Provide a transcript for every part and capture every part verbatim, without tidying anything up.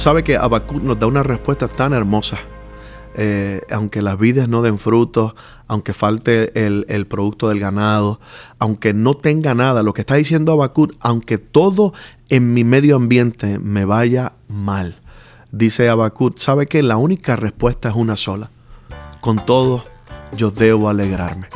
Sabe que Habacuc nos da una respuesta tan hermosa. Eh, aunque las vides no den frutos, aunque falte el, el producto del ganado, aunque no tenga nada, lo que está diciendo Habacuc, aunque todo en mi medio ambiente me vaya mal, dice Habacuc, sabe que la única respuesta es una sola: con todo yo debo alegrarme.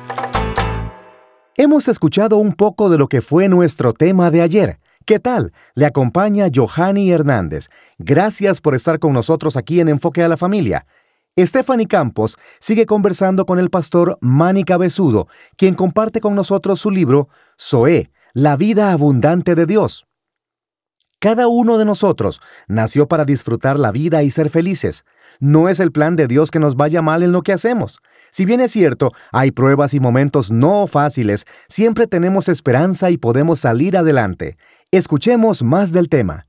Hemos escuchado un poco de lo que fue nuestro tema de ayer. ¿Qué tal? Le acompaña Johanny Hernández. Gracias por estar con nosotros aquí en Enfoque a la Familia. Stephanie Campos sigue conversando con el pastor Manny Cabezudo, quien comparte con nosotros su libro Zoé, la vida abundante de Dios. Cada uno de nosotros nació para disfrutar la vida y ser felices. No es el plan de Dios que nos vaya mal en lo que hacemos. Si bien es cierto, hay pruebas y momentos no fáciles, siempre tenemos esperanza y podemos salir adelante. Escuchemos más del tema.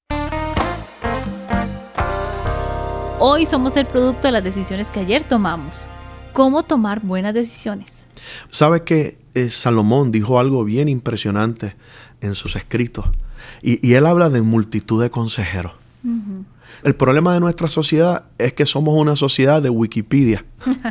Hoy somos el producto de las decisiones que ayer tomamos. ¿Cómo tomar buenas decisiones? ¿Sabe que eh, Salomón dijo algo bien impresionante en sus escritos? Y, y él habla de multitud de consejeros. Uh-huh. El problema de nuestra sociedad es que somos una sociedad de Wikipedia.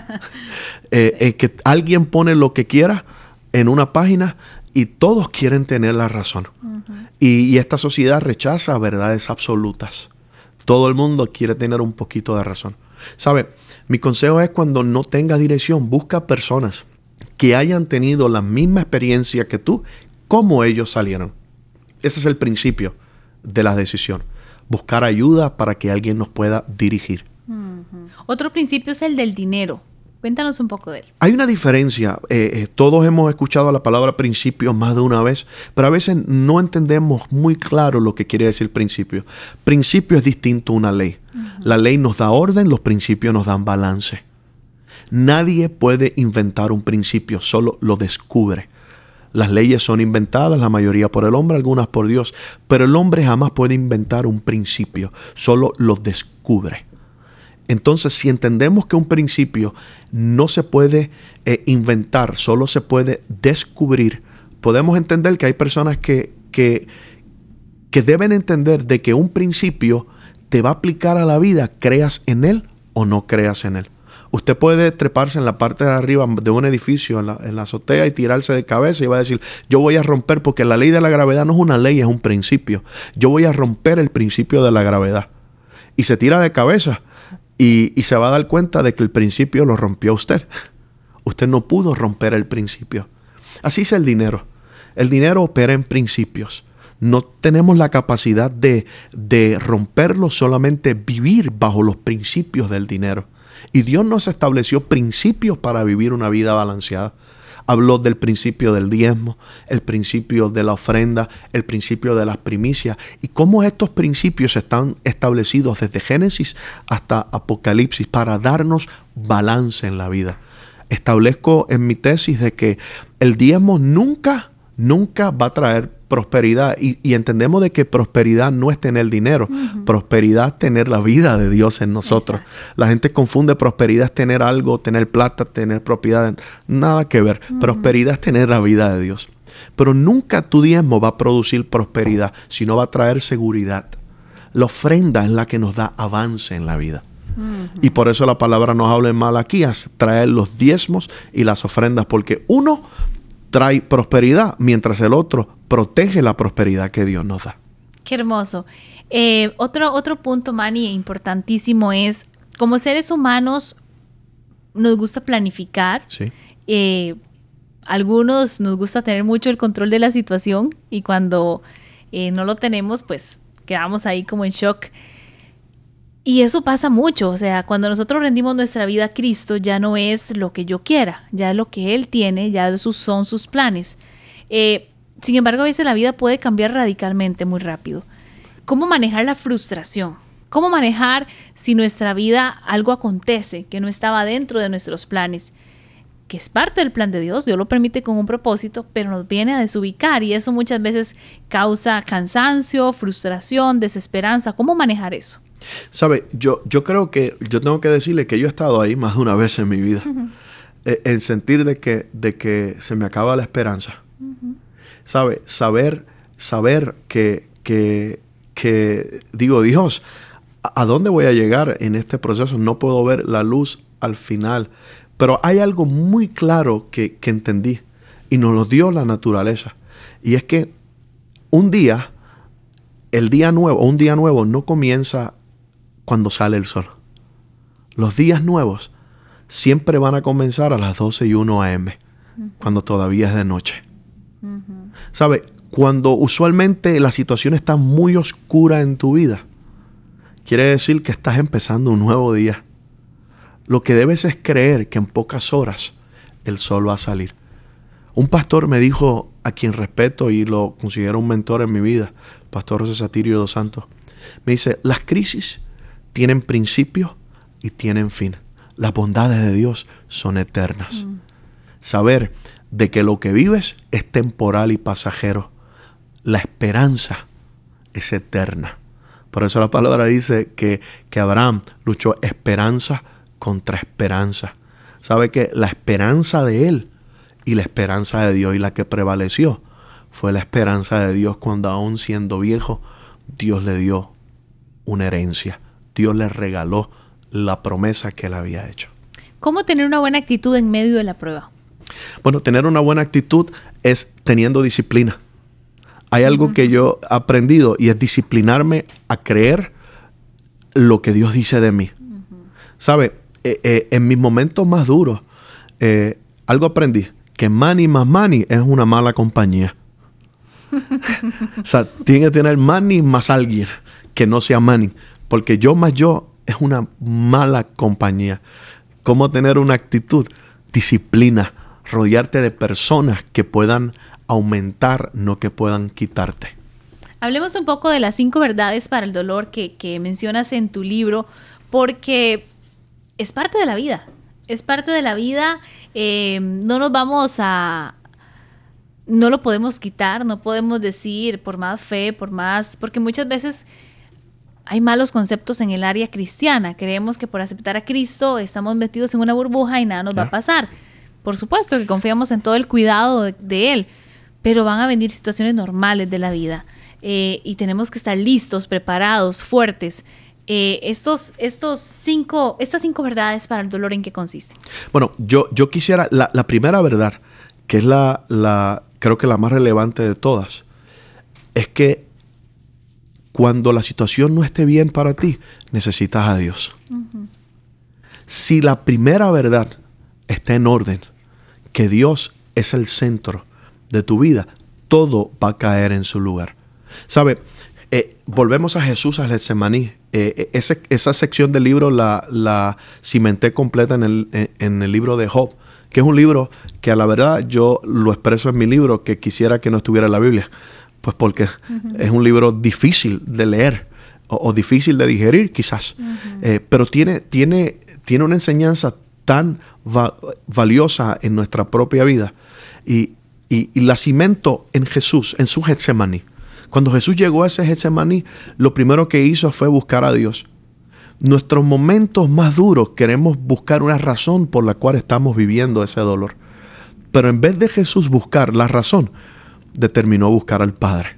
eh, en que alguien pone lo que quiera en una página y todos quieren tener la razón. Uh-huh. Y, y esta sociedad rechaza verdades absolutas. Todo el mundo quiere tener un poquito de razón. ¿Sabe? Mi consejo es, cuando no tenga dirección, busca personas que hayan tenido la misma experiencia que tú, cómo ellos salieron. Ese es el principio de la decisión. Buscar ayuda para que alguien nos pueda dirigir. Uh-huh. Otro principio es el del dinero. Cuéntanos un poco de él. Hay una diferencia. Eh, eh, todos hemos escuchado la palabra principio más de una vez, pero a veces no entendemos muy claro lo que quiere decir principio. Principio es distinto a una ley. Uh-huh. La ley nos da orden, los principios nos dan balance. Nadie puede inventar un principio, solo lo descubre. Las leyes son inventadas, la mayoría por el hombre, algunas por Dios, pero el hombre jamás puede inventar un principio, solo lo descubre. Entonces, si entendemos que un principio no se puede eh, inventar, solo se puede descubrir, podemos entender que hay personas que, que, que deben entender de que un principio te va a aplicar a la vida, creas en él o no creas en él. Usted puede treparse en la parte de arriba de un edificio, en la, en la azotea, y tirarse de cabeza y va a decir: yo voy a romper, porque la ley de la gravedad no es una ley, es un principio. Yo voy a romper el principio de la gravedad. Y se tira de cabeza. Y, y se va a dar cuenta de que el principio lo rompió usted. Usted no pudo romper el principio. Así es el dinero. El dinero opera en principios. No tenemos la capacidad de, de romperlo, solamente vivir bajo los principios del dinero. Y Dios nos estableció principios para vivir una vida balanceada. Habló del principio del diezmo, el principio de la ofrenda, el principio de las primicias, y cómo estos principios están establecidos desde Génesis hasta Apocalipsis para darnos balance en la vida. Establezco en mi tesis de que el diezmo nunca, nunca va a traer prosperidad, y, y entendemos de que prosperidad no es tener dinero. Uh-huh. Prosperidad es tener la vida de Dios en nosotros. Exacto. La gente confunde prosperidad es tener algo, tener plata, tener propiedad. Nada que ver. Uh-huh. Prosperidad es tener la vida de Dios. Pero nunca tu diezmo va a producir prosperidad, sino va a traer seguridad. La ofrenda es la que nos da avance en la vida. Uh-huh. Y por eso la palabra nos habla en Malaquías, traer los diezmos y las ofrendas, porque uno trae prosperidad, mientras el otro protege la prosperidad que Dios nos da. Qué hermoso. Eh, otro, otro punto, Manny, importantísimo es, como seres humanos, nos gusta planificar. Sí. Eh, algunos nos gusta tener mucho el control de la situación, y cuando eh, no lo tenemos, pues quedamos ahí como en shock. Y eso pasa mucho, o sea, cuando nosotros rendimos nuestra vida a Cristo, ya no es lo que yo quiera, ya es lo que Él tiene, ya sus, son sus planes. Eh, sin embargo, a veces la vida puede cambiar radicalmente muy rápido. ¿Cómo manejar la frustración? ¿Cómo manejar si nuestra vida algo acontece que no estaba dentro de nuestros planes? Que es parte del plan de Dios, Dios lo permite con un propósito, pero nos viene a desubicar, y eso muchas veces causa cansancio, frustración, desesperanza. ¿Cómo manejar eso? Sabe, yo, yo creo que yo tengo que decirle que yo he estado ahí más de una vez en mi vida. Uh-huh. eh, en sentir de que, de que se me acaba la esperanza. Uh-huh. Sabe, saber, saber que, que, que digo, Dios, ¿a dónde voy a llegar en este proceso? No puedo ver la luz al final. Pero hay algo muy claro que, que entendí y nos lo dio la naturaleza. Y es que un día, el día nuevo, un día nuevo no comienza cuando sale el sol. Los días nuevos siempre van a comenzar a las doce y uno a eme, uh-huh. cuando todavía es de noche. Uh-huh. ¿Sabe? Cuando usualmente la situación está muy oscura en tu vida, quiere decir que estás empezando un nuevo día. Lo que debes es creer que en pocas horas el sol va a salir. Un pastor me dijo, a quien respeto y lo considero un mentor en mi vida, el pastor José Satirio dos Santos, me dice, las crisis tienen principio y tienen fin. Las bondades de Dios son eternas. Mm. Saber de que lo que vives es temporal y pasajero. La esperanza es eterna. Por eso la palabra dice que, que Abraham luchó esperanza contra esperanza. Sabe que la esperanza de él y la esperanza de Dios, y la que prevaleció fue la esperanza de Dios cuando aún siendo viejo, Dios le dio una herencia. Dios le regaló la promesa que él había hecho. ¿Cómo tener una buena actitud en medio de la prueba? Bueno, tener una buena actitud es teniendo disciplina. Hay algo uh-huh. que yo he aprendido y es disciplinarme a creer lo que Dios dice de mí. Uh-huh. ¿Sabe? Eh, eh, en mis momentos más duros, eh, algo aprendí, que money más money es una mala compañía. O sea, tiene que tener money más alguien que no sea money, porque yo más yo es una mala compañía. ¿Cómo tener una actitud? Disciplina, rodearte de personas que puedan aumentar, no que puedan quitarte. Hablemos un poco de las cinco verdades para el dolor que, que mencionas en tu libro, porque es parte de la vida, es parte de la vida, eh, no nos vamos a, no lo podemos quitar, no podemos decir por más fe, por más, porque muchas veces hay malos conceptos en el área cristiana, creemos que por aceptar a Cristo estamos metidos en una burbuja y nada nos va a pasar. Por supuesto que confiamos en todo el cuidado de, de Él, pero van a venir situaciones normales de la vida eh, y tenemos que estar listos, preparados, fuertes. Eh, estos, estos cinco, estas cinco verdades para el dolor, ¿en qué consisten? Bueno, yo, yo quisiera, la, la primera verdad, que es la, la, creo que la más relevante de todas, es que cuando la situación no esté bien para ti, necesitas a Dios. Uh-huh. Si la primera verdad está en orden, que Dios es el centro de tu vida, todo va a caer en su lugar. ¿Sabe? Eh, volvemos a Jesús al Getsemaní. Eh, ese, esa sección del libro la, la cimenté completa en el, en, en el libro de Job, que es un libro que a la verdad yo lo expreso en mi libro, que quisiera que no estuviera en la Biblia, pues porque uh-huh. es un libro difícil de leer o, o difícil de digerir quizás, uh-huh. eh, pero tiene, tiene, tiene una enseñanza tan va- valiosa en nuestra propia vida y, y, y la cimento en Jesús, en su Getsemaní. Cuando Jesús llegó a ese Getsemaní, lo primero que hizo fue buscar a Dios. Nuestros momentos más duros queremos buscar una razón por la cual estamos viviendo ese dolor. Pero en vez de Jesús buscar la razón, determinó buscar al Padre.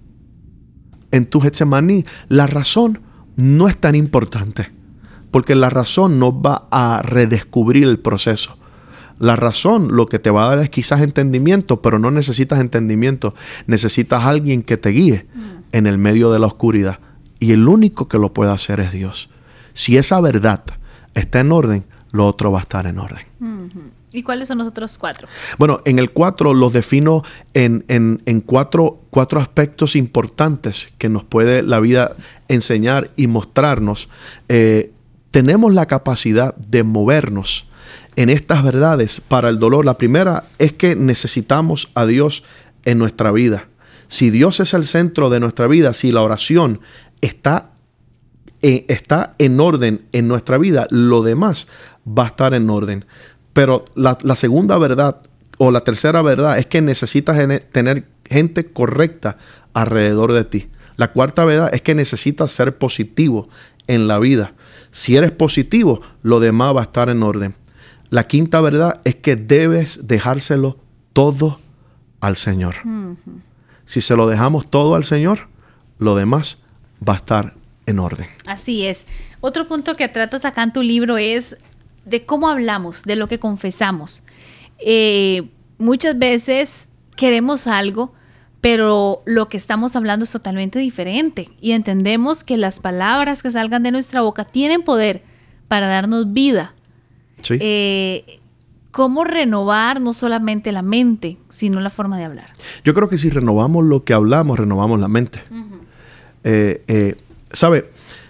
En tu Getsemaní, la razón no es tan importante, porque la razón no va a redescubrir el proceso. La razón lo que te va a dar es quizás entendimiento, pero no necesitas entendimiento. Necesitas a alguien que te guíe mm. en el medio de la oscuridad. Y el único que lo puede hacer es Dios. Si esa verdad está en orden, lo otro va a estar en orden. Mm-hmm. ¿Y cuáles son los otros cuatro? Bueno, en el cuatro los defino en, en, en cuatro, cuatro aspectos importantes que nos puede la vida enseñar y mostrarnos. Eh, tenemos la capacidad de movernos en estas verdades para el dolor. La primera es que necesitamos a Dios en nuestra vida. Si Dios es el centro de nuestra vida, si la oración está, eh, está en orden en nuestra vida, lo demás va a estar en orden. Pero la, la segunda verdad o la tercera verdad es que necesitas en, tener gente correcta alrededor de ti. La cuarta verdad es que necesitas ser positivo en la vida. Si eres positivo, lo demás va a estar en orden. La quinta verdad es que debes dejárselo todo al Señor. Uh-huh. Si se lo dejamos todo al Señor, lo demás va a estar en orden. Así es. Otro punto que tratas acá en tu libro es de cómo hablamos, de lo que confesamos. Eh, muchas veces queremos algo, pero lo que estamos hablando es totalmente diferente y entendemos que las palabras que salgan de nuestra boca tienen poder para darnos vida. Sí. Eh, ¿Cómo renovar no solamente la mente, sino la forma de hablar? Yo creo que si renovamos lo que hablamos, renovamos la mente. Uh-huh. eh, eh, ¿Sabe?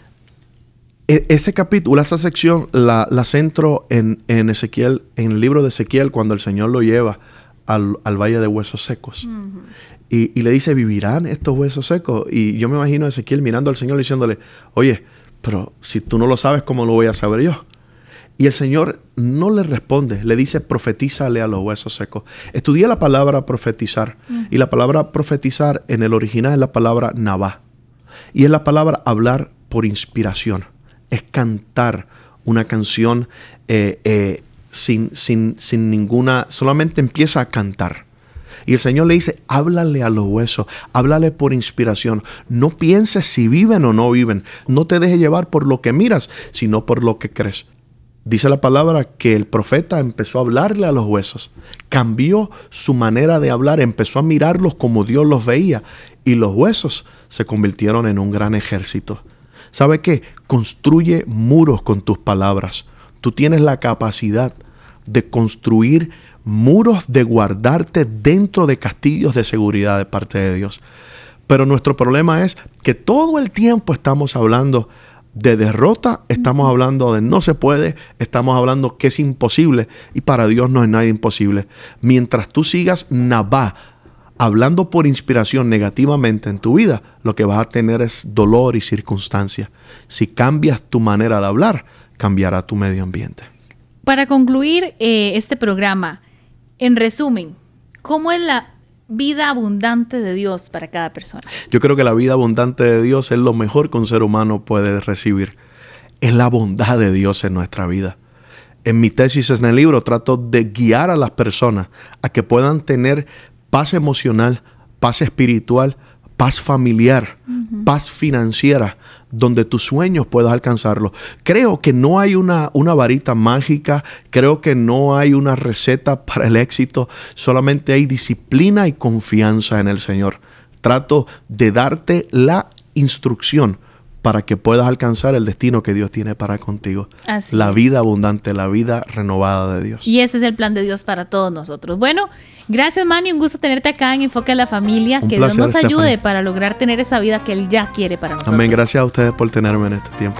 E- ese capítulo, esa sección, la, la centro en, en Ezequiel, en el libro de Ezequiel, cuando el Señor lo lleva al, al valle de huesos secos. Uh-huh. Y, y le dice, ¿vivirán estos huesos secos? Y yo me imagino a Ezequiel mirando al Señor diciéndole, oye, pero si tú no lo sabes, ¿cómo lo voy a saber yo? Y el Señor no le responde, le dice, profetízale a los huesos secos. Estudié la palabra profetizar, uh-huh. y la palabra profetizar en el original es la palabra nabá. Y es la palabra hablar por inspiración. Es cantar una canción eh, eh, sin, sin, sin ninguna, solamente empieza a cantar. Y el Señor le dice, háblale a los huesos, háblale por inspiración. No pienses si viven o no viven. No te dejes llevar por lo que miras, sino por lo que crees. Dice la palabra que el profeta empezó a hablarle a los huesos. Cambió su manera de hablar, empezó a mirarlos como Dios los veía. Y los huesos se convirtieron en un gran ejército. ¿Sabe qué? Construye muros con tus palabras. Tú tienes la capacidad de construir muros, de guardarte dentro de castillos de seguridad de parte de Dios. Pero nuestro problema es que todo el tiempo estamos hablando de derrota, estamos hablando de no se puede, estamos hablando que es imposible, y para Dios no es nada imposible. Mientras tú sigas nabá, hablando por inspiración negativamente en tu vida, lo que vas a tener es dolor y circunstancia. Si cambias tu manera de hablar, cambiará tu medio ambiente. Para concluir eh, este programa, en resumen, ¿cómo es la vida abundante de Dios para cada persona? Yo creo que la vida abundante de Dios es lo mejor que un ser humano puede recibir. Es la bondad de Dios en nuestra vida. En mi tesis en el libro trato de guiar a las personas a que puedan tener paz emocional, paz espiritual, paz familiar, uh-huh. paz financiera, donde tus sueños puedas alcanzarlos. Creo que no hay una, una varita mágica, creo que no hay una receta para el éxito, solamente hay disciplina y confianza en el Señor. Trato de darte la instrucción para que puedas alcanzar el destino que Dios tiene para contigo. Así la es. vida abundante, la vida renovada de Dios. Y ese es el plan de Dios para todos nosotros. Bueno, gracias, Manny, un gusto tenerte acá en Enfoque a la Familia. Un que placer, Dios nos ayude Stephanie. para lograr tener esa vida que Él ya quiere para nosotros. Amén. Gracias a ustedes por tenerme en este tiempo.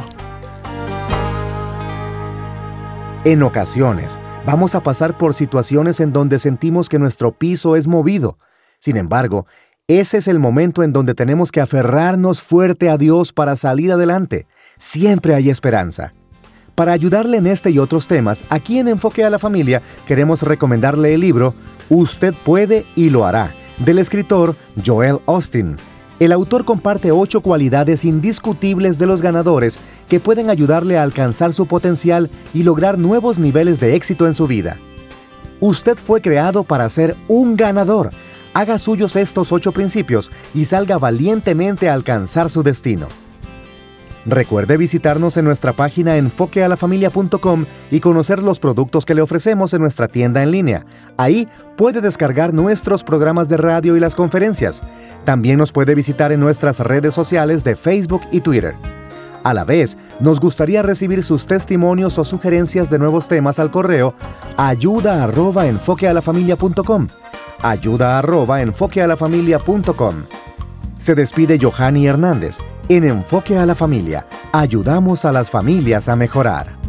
En ocasiones, vamos a pasar por situaciones en donde sentimos que nuestro piso es movido. Sin embargo, ese es el momento en donde tenemos que aferrarnos fuerte a Dios para salir adelante. Siempre hay esperanza. Para ayudarle en este y otros temas, aquí en Enfoque a la Familia queremos recomendarle el libro Usted puede y lo hará, del escritor Joel Osteen. El autor comparte ocho cualidades indiscutibles de los ganadores que pueden ayudarle a alcanzar su potencial y lograr nuevos niveles de éxito en su vida. Usted fue creado para ser un ganador. Haga suyos estos ocho principios y salga valientemente a alcanzar su destino. Recuerde visitarnos en nuestra página enfoque a la familia punto com y conocer los productos que le ofrecemos en nuestra tienda en línea. Ahí puede descargar nuestros programas de radio y las conferencias. También nos puede visitar en nuestras redes sociales de Facebook y Twitter. A la vez, nos gustaría recibir sus testimonios o sugerencias de nuevos temas al correo ayuda arroba enfoque a la familia punto com. ayuda arroba enfoque a la familia punto com. Se despide Johanny Hernández. En Enfoque a la Familia, ayudamos a las familias a mejorar.